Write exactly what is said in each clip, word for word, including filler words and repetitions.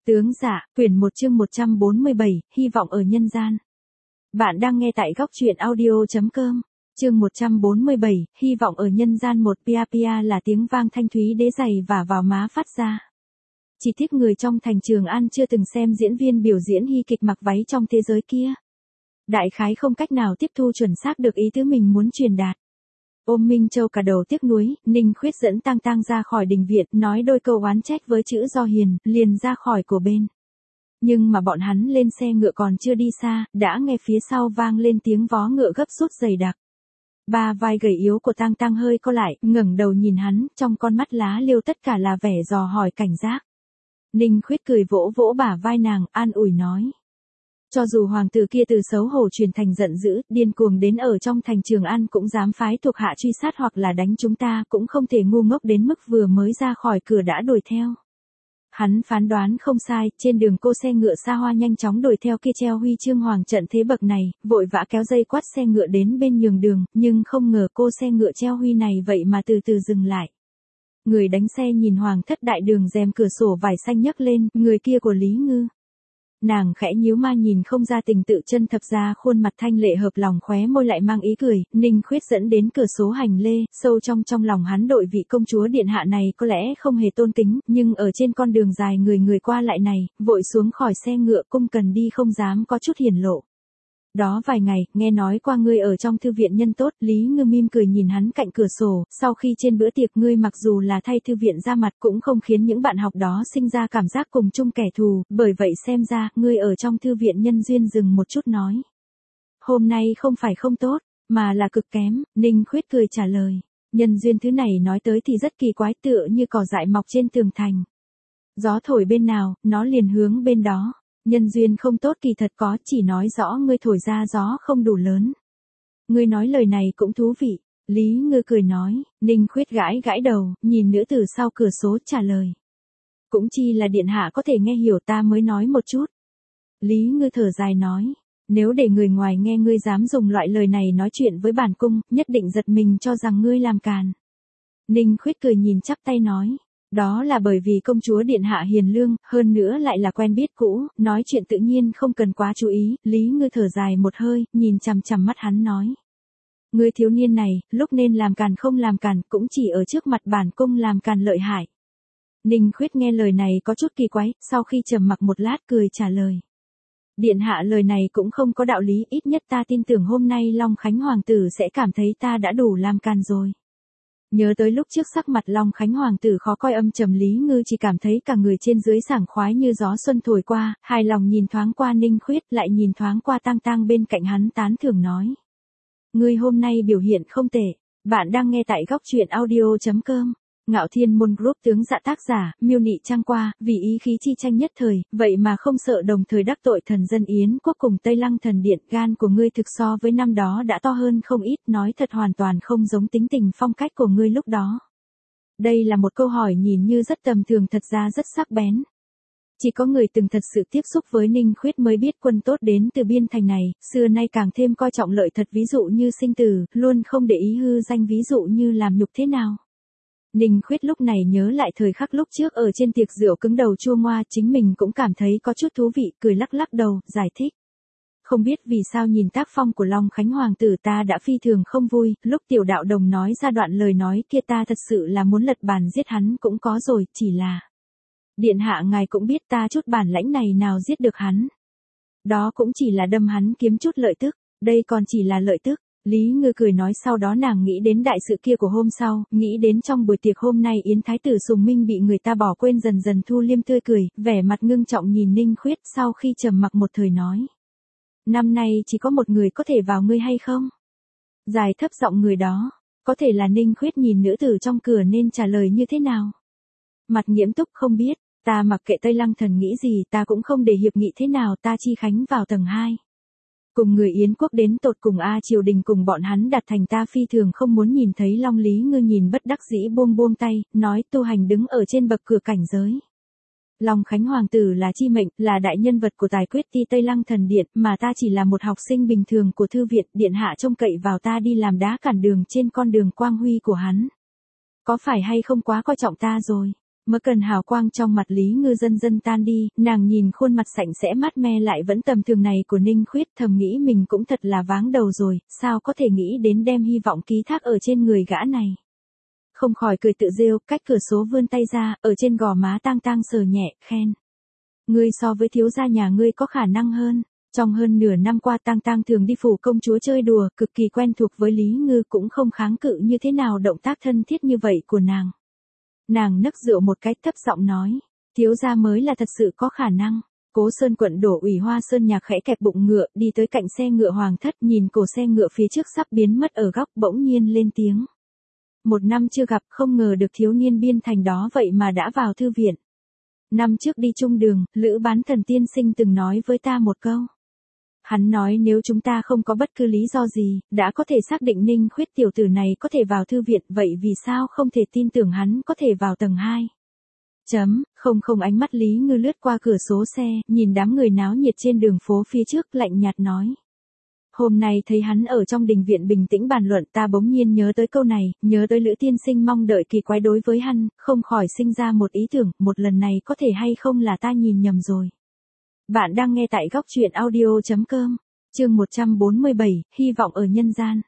Tướng dạ, quyển một chương một trăm bốn mươi bảy, hy vọng ở nhân gian. Bạn đang nghe tại góc truyện audio.com. Chương một trăm bốn mươi bảy, hy vọng ở nhân gian. Một pia pia là tiếng vang thanh thúy đế dày và vào má phát ra. Chỉ tiếc người trong thành Trường An chưa từng xem diễn viên biểu diễn hy kịch mặc váy trong thế giới kia. Đại khái không cách nào tiếp thu chuẩn xác được ý tứ mình muốn truyền đạt. Ôm Minh Châu cả đầu tiếc nuối, Ninh Khuyết dẫn Tang Tang ra khỏi đình viện, nói đôi câu oán trách với chữ Do Hiền, liền ra khỏi cổ bên. Nhưng mà bọn hắn lên xe ngựa còn chưa đi xa, đã nghe phía sau vang lên tiếng vó ngựa gấp rút dày đặc. Ba vai gầy yếu của Tang Tang hơi co lại, ngẩng đầu nhìn hắn, trong con mắt lá liêu tất cả là vẻ dò hỏi cảnh giác. Ninh Khuyết cười vỗ vỗ bả vai nàng, an ủi nói. Cho dù hoàng tử kia từ xấu hổ chuyển thành giận dữ, điên cuồng đến ở trong thành Trường An cũng dám phái thuộc hạ truy sát hoặc là đánh chúng ta, cũng không thể ngu ngốc đến mức vừa mới ra khỏi cửa đã đuổi theo. Hắn phán đoán không sai, trên đường cô xe ngựa xa hoa nhanh chóng đuổi theo kia treo huy chương hoàng trận thế bậc này, vội vã kéo dây quát xe ngựa đến bên nhường đường, nhưng không ngờ cô xe ngựa treo huy này vậy mà từ từ dừng lại. Người đánh xe nhìn hoàng thất đại đường rèm cửa sổ vải xanh nhấc lên, người kia của Lý Ngư. Nàng khẽ nhíu ma nhìn không ra tình tự chân thập ra khuôn mặt thanh lệ hợp lòng khóe môi lại mang ý cười, Ninh Khuyết dẫn đến cửa số hành lê, sâu trong trong lòng hắn đội vị công chúa điện hạ này có lẽ không hề tôn kính, nhưng ở trên con đường dài người người qua lại này, vội xuống khỏi xe ngựa cung cần đi không dám có chút hiển lộ. Đó vài ngày, nghe nói qua ngươi ở trong thư viện nhân tốt, Lý Ngư mỉm cười nhìn hắn cạnh cửa sổ, sau khi trên bữa tiệc ngươi mặc dù là thay thư viện ra mặt cũng không khiến những bạn học đó sinh ra cảm giác cùng chung kẻ thù, bởi vậy xem ra, ngươi ở trong thư viện nhân duyên dừng một chút nói. Hôm nay không phải không tốt, mà là cực kém, Ninh Khuyết cười trả lời. Nhân duyên thứ này nói tới thì rất kỳ quái tựa như cỏ dại mọc trên tường thành. Gió thổi bên nào, nó liền hướng bên đó. Nhân duyên không tốt kỳ thật có, chỉ nói rõ ngươi thổi ra gió không đủ lớn. Ngươi nói lời này cũng thú vị. Lý Ngư cười nói, Ninh Khuyết gãi gãi đầu, nhìn nữ tử sau cửa số trả lời. Cũng chi là điện hạ có thể nghe hiểu ta mới nói một chút. Lý Ngư thở dài nói, nếu để người ngoài nghe ngươi dám dùng loại lời này nói chuyện với bản cung, nhất định giật mình cho rằng ngươi làm càn. Ninh Khuyết cười nhìn chắp tay nói. Đó là bởi vì công chúa điện hạ hiền lương, hơn nữa lại là quen biết cũ, nói chuyện tự nhiên không cần quá chú ý, Lý Ngư thở dài một hơi, nhìn chằm chằm mắt hắn nói. Ngươi thiếu niên này, lúc nên làm càn không làm càn, cũng chỉ ở trước mặt bản cung làm càn lợi hại. Ninh Khuyết nghe lời này có chút kỳ quái, sau khi trầm mặc một lát cười trả lời. Điện hạ lời này cũng không có đạo lý, ít nhất ta tin tưởng hôm nay Long Khánh Hoàng tử sẽ cảm thấy ta đã đủ làm càn rồi. Nhớ tới lúc trước sắc mặt Long Khánh Hoàng tử khó coi âm trầm, Lý Ngư chỉ cảm thấy cả người trên dưới sảng khoái như gió xuân thổi qua, hài lòng nhìn thoáng qua Ninh Khuyết lại nhìn thoáng qua Tang Tang bên cạnh hắn tán thưởng nói. Ngươi hôm nay biểu hiện không tệ, bạn đang nghe tại góc truyện audio.com. Ngạo Thiên Môn Group tướng dạ tác giả, miêu nị trang qua, vì ý khí chi tranh nhất thời, vậy mà không sợ đồng thời đắc tội thần dân Yến quốc cùng Tây Lăng thần điện, gan của ngươi thực so với năm đó đã to hơn không ít, nói thật hoàn toàn không giống tính tình phong cách của ngươi lúc đó. Đây là một câu hỏi nhìn như rất tầm thường thật ra rất sắc bén. Chỉ có người từng thật sự tiếp xúc với Ninh Khuyết mới biết quân tốt đến từ biên thành này, xưa nay càng thêm coi trọng lợi thật, ví dụ như sinh tử, luôn không để ý hư danh, ví dụ như làm nhục thế nào. Ninh Khuyết lúc này nhớ lại thời khắc lúc trước ở trên tiệc rượu cứng đầu chua ngoa, chính mình cũng cảm thấy có chút thú vị, cười lắc lắc đầu, giải thích. Không biết vì sao nhìn tác phong của Long Khánh Hoàng tử ta đã phi thường không vui, lúc tiểu đạo đồng nói ra đoạn lời nói kia ta thật sự là muốn lật bàn giết hắn cũng có rồi, chỉ là. Điện hạ ngài cũng biết ta chút bản lãnh này nào giết được hắn. Đó cũng chỉ là đâm hắn kiếm chút lợi tức, đây còn chỉ là lợi tức. Lý Ngư cười nói, sau đó nàng nghĩ đến đại sự kia của hôm sau, nghĩ đến trong buổi tiệc hôm nay Yến Thái tử Sùng Minh bị người ta bỏ quên, dần dần thu liêm tươi cười, vẻ mặt ngưng trọng nhìn Ninh Khuyết, sau khi trầm mặc một thời nói. Năm nay chỉ có một người có thể vào ngươi hay không? Dài thấp giọng người đó, có thể là Ninh Khuyết nhìn nữ tử trong cửa nên trả lời như thế nào? Mặt nghiêm túc không biết, ta mặc kệ Tây Lăng thần nghĩ gì, ta cũng không để hiệp nghị thế nào, ta chi khánh vào tầng hai. Cùng người Yến quốc đến tột cùng A triều đình cùng bọn hắn đặt thành, ta phi thường không muốn nhìn thấy. Long Lý Ngư nhìn bất đắc dĩ buông buông tay, nói tu hành đứng ở trên bậc cửa cảnh giới. Long Khánh Hoàng tử là chi mệnh, là đại nhân vật của tài quyết ti Tây Lăng thần điện, mà ta chỉ là một học sinh bình thường của thư viện, điện hạ trông cậy vào ta đi làm đá cản đường trên con đường quang huy của hắn. Có phải hay không quá coi trọng ta rồi? Mớ cần hào quang trong mặt Lý Ngư dần dần tan đi, nàng nhìn khuôn mặt sạch sẽ mát me lại vẫn tầm thường này của Ninh Khuyết, thầm nghĩ mình cũng thật là váng đầu rồi, sao có thể nghĩ đến đem hy vọng ký thác ở trên người gã này. Không khỏi cười tự rêu, cách cửa số vươn tay ra, ở trên gò má Tang Tang sờ nhẹ, khen. Ngươi so với thiếu gia nhà ngươi có khả năng hơn. Trong hơn nửa năm qua Tang Tang thường đi phủ công chúa chơi đùa, cực kỳ quen thuộc với Lý Ngư, cũng không kháng cự như thế nào động tác thân thiết như vậy của nàng. Nàng nấc rượu một cái thấp giọng nói, thiếu gia mới là thật sự có khả năng. Cố Sơn quận đổ ủy Hoa Sơn Nhạc khẽ kẹp bụng ngựa, đi tới cạnh xe ngựa hoàng thất, nhìn cổ xe ngựa phía trước sắp biến mất ở góc, bỗng nhiên lên tiếng. Một năm chưa gặp, không ngờ được thiếu niên biên thành đó vậy mà đã vào thư viện. Năm trước đi chung đường, Lữ Bán Thần tiên sinh từng nói với ta một câu. Hắn nói nếu chúng ta không có bất cứ lý do gì, đã có thể xác định Ninh Khuyết tiểu tử này có thể vào thư viện, vậy vì sao không thể tin tưởng hắn có thể vào tầng hai? Chấm, không không ánh mắt Lý Ngư lướt qua cửa sổ xe, nhìn đám người náo nhiệt trên đường phố phía trước, lạnh nhạt nói. Hôm nay thấy hắn ở trong đình viện bình tĩnh bàn luận, ta bỗng nhiên nhớ tới câu này, nhớ tới Lữ tiên sinh mong đợi kỳ quái đối với hắn, không khỏi sinh ra một ý tưởng, một lần này có thể hay không là ta nhìn nhầm rồi. Bạn đang nghe tại góc truyện audio chấm com, chương một trăm bốn mươi bảy, hy vọng ở nhân gian.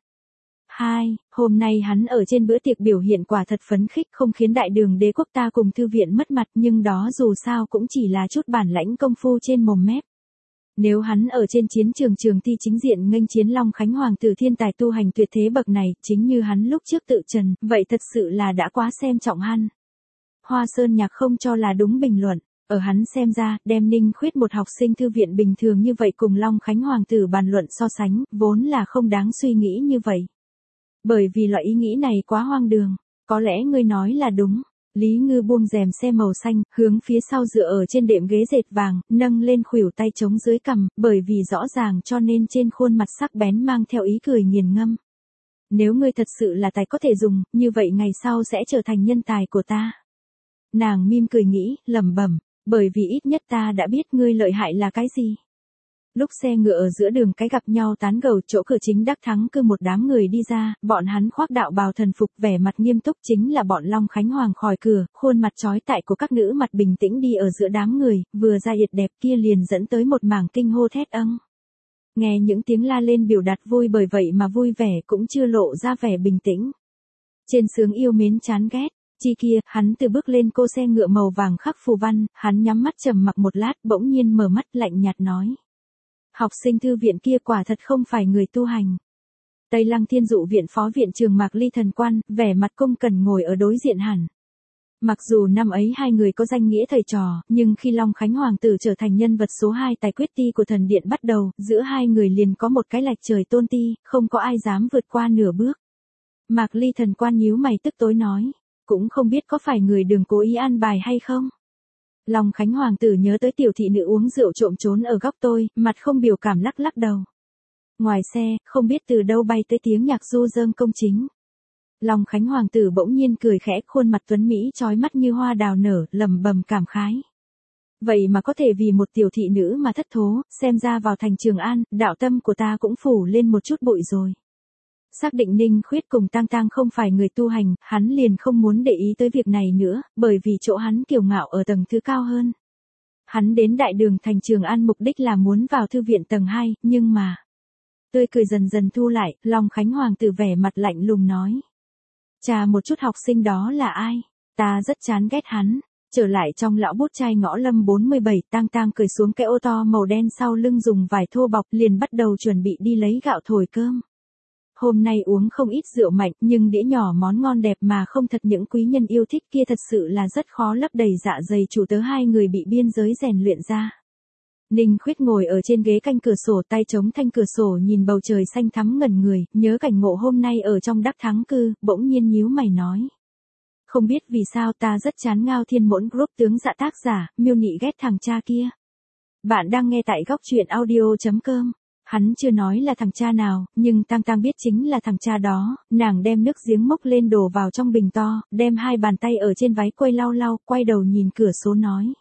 hai. Hôm nay hắn ở trên bữa tiệc biểu hiện quả thật phấn khích, không khiến đại đường đế quốc ta cùng thư viện mất mặt, nhưng đó dù sao cũng chỉ là chút bản lãnh công phu trên mồm mép. Nếu hắn ở trên chiến trường trường thi chính diện nghênh chiến Long Khánh Hoàng tử thiên tài tu hành tuyệt thế bậc này, chính như hắn lúc trước tự trần, vậy thật sự là đã quá xem trọng hắn. Hoa Sơn Nhạc không cho là đúng bình luận. Ở hắn xem ra, đem Ninh Khuyết một học sinh thư viện bình thường như vậy cùng Long Khánh Hoàng tử bàn luận so sánh, vốn là không đáng suy nghĩ như vậy. Bởi vì loại ý nghĩ này quá hoang đường, có lẽ ngươi nói là đúng. Lý Ngư buông rèm xe màu xanh, hướng phía sau dựa ở trên đệm ghế dệt vàng, nâng lên khuỷu tay chống dưới cằm, bởi vì rõ ràng cho nên trên khuôn mặt sắc bén mang theo ý cười nghiền ngâm. Nếu ngươi thật sự là tài có thể dùng, như vậy ngày sau sẽ trở thành nhân tài của ta. Nàng mỉm cười nghĩ, lẩm bẩm. Bởi vì ít nhất ta đã biết ngươi lợi hại là cái gì. Lúc xe ngựa ở giữa đường cái gặp nhau tán gẫu, chỗ cửa chính đắc thắng cư một đám người đi ra, bọn hắn khoác đạo bào thần phục, vẻ mặt nghiêm túc, chính là bọn Long Khánh Hoàng khỏi cửa, khuôn mặt chói tại của các nữ mặt bình tĩnh đi ở giữa đám người, vừa ra yệt đẹp kia liền dẫn tới một mảng kinh hô thét âng. Nghe những tiếng la lên biểu đạt vui, bởi vậy mà vui vẻ cũng chưa lộ ra vẻ bình tĩnh. Trên sướng yêu mến chán ghét. Chi kia, hắn từ bước lên cô xe ngựa màu vàng khắc phù văn, hắn nhắm mắt trầm mặc một lát, bỗng nhiên mở mắt lạnh nhạt nói. Học sinh thư viện kia quả thật không phải người tu hành. Tây Lăng Thiên Dụ viện phó viện trường Mạc Ly thần quan, vẻ mặt cung cần ngồi ở đối diện hẳn. Mặc dù năm ấy hai người có danh nghĩa thầy trò, nhưng khi Long Khánh Hoàng tử trở thành nhân vật số hai tài quyết ti của thần điện bắt đầu, giữa hai người liền có một cái lệch trời tôn ti, không có ai dám vượt qua nửa bước. Mạc Ly thần quan nhíu mày tức tối nói. Cũng không biết có phải người Đường cố ý an bài hay không. Long Khánh Hoàng tử nhớ tới tiểu thị nữ uống rượu trộm trốn ở góc tôi, mặt không biểu cảm lắc lắc đầu. Ngoài xe, không biết từ đâu bay tới tiếng nhạc du dương công chính. Long Khánh Hoàng tử bỗng nhiên cười khẽ, khuôn mặt tuấn mỹ trói mắt như hoa đào nở, lẩm bẩm cảm khái. Vậy mà có thể vì một tiểu thị nữ mà thất thố, xem ra vào thành Trường An, đạo tâm của ta cũng phủ lên một chút bụi rồi. Xác định Ninh Khuyết cùng Tang Tang không phải người tu hành, hắn liền không muốn để ý tới việc này nữa, bởi vì chỗ hắn kiêu ngạo ở tầng thứ cao hơn. Hắn đến đại đường thành Trường An mục đích là muốn vào thư viện tầng hai, nhưng mà... Tươi cười dần dần thu lại, Long Khánh Hoàng tử vẻ mặt lạnh lùng nói. Chà, một chút học sinh đó là ai? Ta rất chán ghét hắn. Trở lại trong lão bút chai ngõ Lâm bốn mươi bảy, Tang Tang cởi xuống cái ô to màu đen sau lưng dùng vải thô bọc, liền bắt đầu chuẩn bị đi lấy gạo thổi cơm. Hôm nay uống không ít rượu mạnh, nhưng đĩa nhỏ món ngon đẹp mà không thật những quý nhân yêu thích kia thật sự là rất khó lấp đầy dạ dày chủ tớ hai người bị biên giới rèn luyện ra. Ninh Khuyết ngồi ở trên ghế cạnh cửa sổ, tay chống thanh cửa sổ nhìn bầu trời xanh thắm ngẩn người, nhớ cảnh ngộ hôm nay ở trong Đắc Thắng cư, bỗng nhiên nhíu mày nói. Không biết vì sao ta rất chán Ngao Thiên Mỗn Group tướng dạ tác giả, miêu nị ghét thằng cha kia. Bạn đang nghe tại góc truyện audio chấm com. Hắn chưa nói là thằng cha nào, nhưng Tang Tang biết chính là thằng cha đó, nàng đem nước giếng mốc lên đổ vào trong bình to, đem hai bàn tay ở trên váy quây lau lau, quay đầu nhìn cửa sổ nói.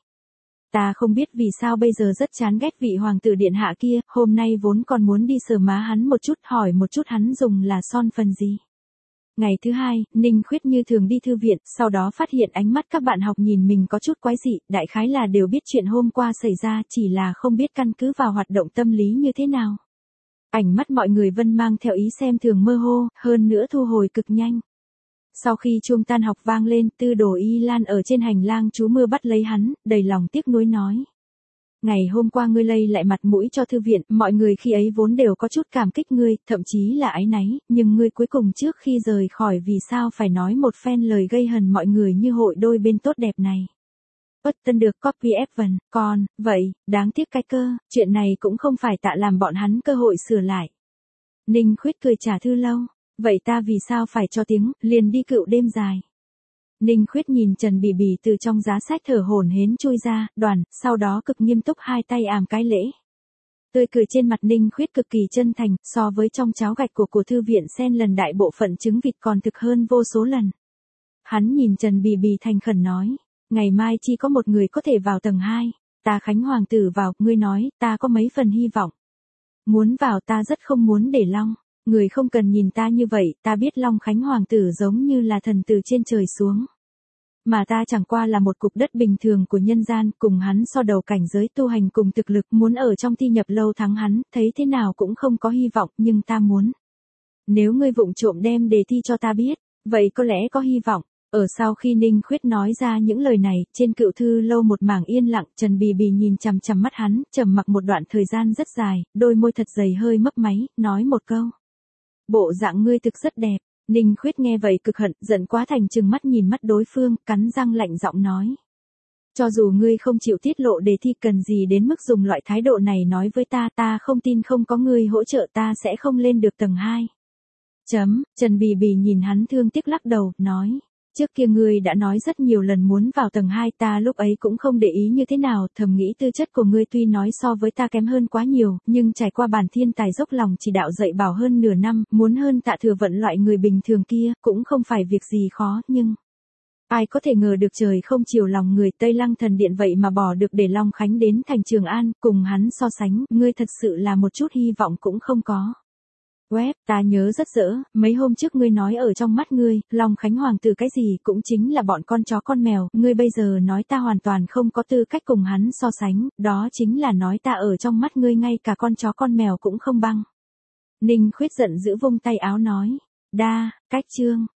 Ta không biết vì sao bây giờ rất chán ghét vị hoàng tử điện hạ kia, hôm nay vốn còn muốn đi sờ má hắn một chút, hỏi một chút hắn dùng là son phần gì. Ngày thứ hai, Ninh Khuyết như thường đi thư viện, sau đó phát hiện ánh mắt các bạn học nhìn mình có chút quái dị, đại khái là đều biết chuyện hôm qua xảy ra, chỉ là không biết căn cứ vào hoạt động tâm lý như thế nào. Ánh mắt mọi người vẫn mang theo ý xem thường mơ hồ, hơn nữa thu hồi cực nhanh. Sau khi chuông tan học vang lên, Tư Đồ Y Lan ở trên hành lang trú mưa bắt lấy hắn, đầy lòng tiếc nuối nói. Ngày hôm qua ngươi lây lại mặt mũi cho thư viện, mọi người khi ấy vốn đều có chút cảm kích ngươi, thậm chí là áy náy, nhưng ngươi cuối cùng trước khi rời khỏi vì sao phải nói một phen lời gây hằn mọi người như hội đôi bên tốt đẹp này. Bất tân được copy Evan, còn, vậy, đáng tiếc cái cơ, chuyện này cũng không phải tạ làm bọn hắn cơ hội sửa lại. Ninh Khuyết cười trả Thư Lâu, vậy ta vì sao phải cho tiếng, liền đi cựu đêm dài. Ninh Khuyết nhìn Trần Bì Bì từ trong giá sách thở hổn hển chui ra, đoàn, sau đó cực nghiêm túc hai tay àm cái lễ. Tươi cười trên mặt Ninh Khuyết cực kỳ chân thành, so với trong cháo gạch của của thư viện sen lần đại bộ phận trứng vịt còn thực hơn vô số lần. Hắn nhìn Trần Bì Bì thành khẩn nói, ngày mai chỉ có một người có thể vào tầng hai, ta Khánh Hoàng tử vào, ngươi nói, ta có mấy phần hy vọng. Muốn vào ta rất không muốn để Long. Người không cần nhìn ta như vậy, ta biết Long Khánh Hoàng tử giống như là thần từ trên trời xuống. Mà ta chẳng qua là một cục đất bình thường của nhân gian, cùng hắn so đầu cảnh giới tu hành cùng thực lực, muốn ở trong thi nhập lâu thắng hắn, thấy thế nào cũng không có hy vọng, nhưng ta muốn. Nếu ngươi vụng trộm đem đề thi cho ta biết, vậy có lẽ có hy vọng. Ở sau khi Ninh Khuyết nói ra những lời này, trên cựu thư lâu một mảng yên lặng, Trần Bì Bì nhìn chằm chằm mắt hắn, trầm mặc một đoạn thời gian rất dài, đôi môi thật dày hơi mấp máy, nói một câu. Bộ dạng ngươi thực rất đẹp. Ninh Khuyết nghe vậy cực hận, giận quá thành trừng mắt nhìn mắt đối phương, cắn răng lạnh giọng nói. Cho dù ngươi không chịu tiết lộ đề thi, cần gì đến mức dùng loại thái độ này nói với ta, ta không tin không có ngươi hỗ trợ ta sẽ không lên được tầng hai. Chấm, Trần Bì Bì nhìn hắn thương tiếc lắc đầu, nói. Trước kia ngươi đã nói rất nhiều lần muốn vào tầng hai, ta lúc ấy cũng không để ý như thế nào, thầm nghĩ tư chất của ngươi tuy nói so với ta kém hơn quá nhiều, nhưng trải qua bản thiên tài dốc lòng chỉ đạo dạy bảo hơn nửa năm, muốn hơn Tạ Thừa Vận loại người bình thường kia, cũng không phải việc gì khó, nhưng... Ai có thể ngờ được trời không chiều lòng người, Tây Lăng Thần Điện vậy mà bỏ được để Long Khánh đến thành Trường An, cùng hắn so sánh, ngươi thật sự là một chút hy vọng cũng không có. Web, ta nhớ rất rõ, mấy hôm trước ngươi nói ở trong mắt ngươi, Long Khánh Hoàng tử cái gì cũng chính là bọn con chó con mèo, ngươi bây giờ nói ta hoàn toàn không có tư cách cùng hắn so sánh, đó chính là nói ta ở trong mắt ngươi ngay cả con chó con mèo cũng không bằng. Ninh Khuyết giận dữ vung tay áo nói, đa, cách chương.